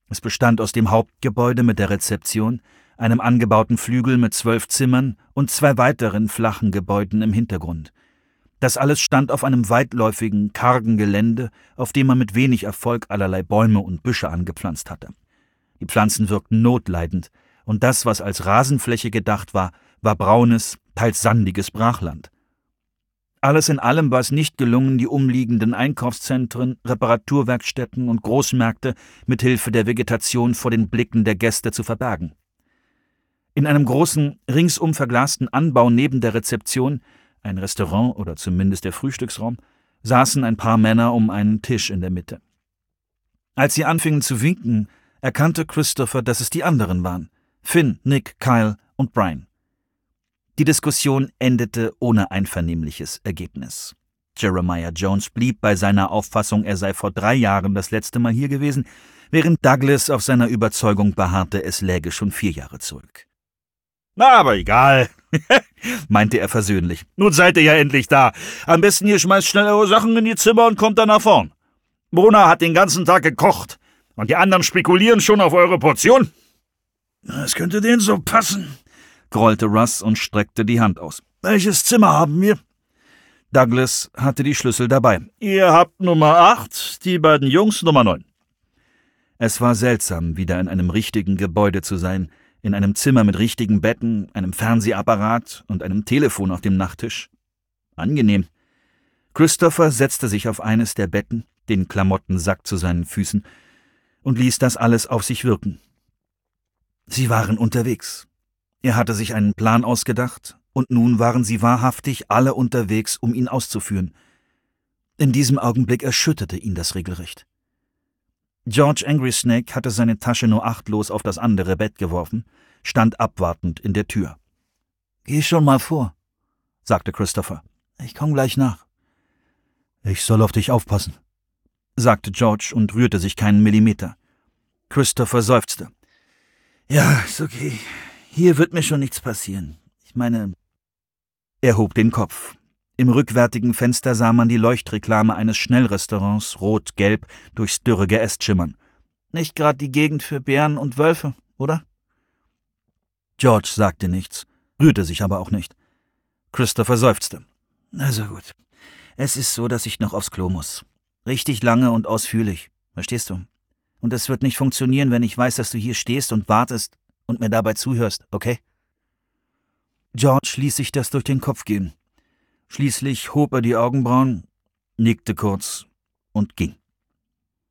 Es bestand aus dem Hauptgebäude mit der Rezeption, einem angebauten Flügel mit 12 Zimmern und 2 weiteren flachen Gebäuden im Hintergrund. Das alles stand auf einem weitläufigen, kargen Gelände, auf dem man mit wenig Erfolg allerlei Bäume und Büsche angepflanzt hatte. Die Pflanzen wirkten notleidend, und das, was als Rasenfläche gedacht war, war braunes, teils sandiges Brachland. Alles in allem war es nicht gelungen, die umliegenden Einkaufszentren, Reparaturwerkstätten und Großmärkte mit Hilfe der Vegetation vor den Blicken der Gäste zu verbergen. In einem großen, ringsum verglasten Anbau neben der Rezeption, ein Restaurant oder zumindest der Frühstücksraum, saßen ein paar Männer um einen Tisch in der Mitte. Als sie anfingen zu winken, erkannte Christopher, dass es die anderen waren: Finn, Nick, Kyle und Brian. Die Diskussion endete ohne einvernehmliches Ergebnis. Jeremiah Jones blieb bei seiner Auffassung, er sei vor 3 Jahren das letzte Mal hier gewesen, während Douglas auf seiner Überzeugung beharrte, es läge schon 4 Jahre zurück. »Na, aber egal«, meinte er versöhnlich. »Nun seid ihr ja endlich da. Am besten ihr schmeißt schnell eure Sachen in die Zimmer und kommt dann nach vorn. Mona hat den ganzen Tag gekocht und die anderen spekulieren schon auf eure Portion.« »Das könnte denen so passen«, grollte Russ und streckte die Hand aus. »Welches Zimmer haben wir?« Douglas hatte die Schlüssel dabei. »Ihr habt Nummer 8, die beiden Jungs Nummer 9. Es war seltsam, wieder in einem richtigen Gebäude zu sein, in einem Zimmer mit richtigen Betten, einem Fernsehapparat und einem Telefon auf dem Nachttisch. Angenehm. Christopher setzte sich auf eines der Betten, den Klamottensack zu seinen Füßen, und ließ das alles auf sich wirken. Sie waren unterwegs. Er hatte sich einen Plan ausgedacht, und nun waren sie wahrhaftig alle unterwegs, um ihn auszuführen. In diesem Augenblick erschütterte ihn das regelrecht. George Angry Snake hatte seine Tasche nur achtlos auf das andere Bett geworfen, stand abwartend in der Tür. »Geh schon mal vor«, sagte Christopher. »Ich komm gleich nach.« »Ich soll auf dich aufpassen«, sagte George und rührte sich keinen Millimeter. Christopher seufzte. »Ja, ist okay. Hier wird mir schon nichts passieren. Ich meine...« Er hob den Kopf. Im rückwärtigen Fenster sah man die Leuchtreklame eines Schnellrestaurants, rot-gelb, durchs dürre Geäst schimmern. »Nicht gerade die Gegend für Bären und Wölfe, oder?« George sagte nichts, rührte sich aber auch nicht. Christopher seufzte. »Also gut. Es ist so, dass ich noch aufs Klo muss. Richtig lange und ausführlich. Verstehst du? Und es wird nicht funktionieren, wenn ich weiß, dass du hier stehst und wartest und mir dabei zuhörst, okay?« George ließ sich das durch den Kopf gehen. Schließlich hob er die Augenbrauen, nickte kurz und ging.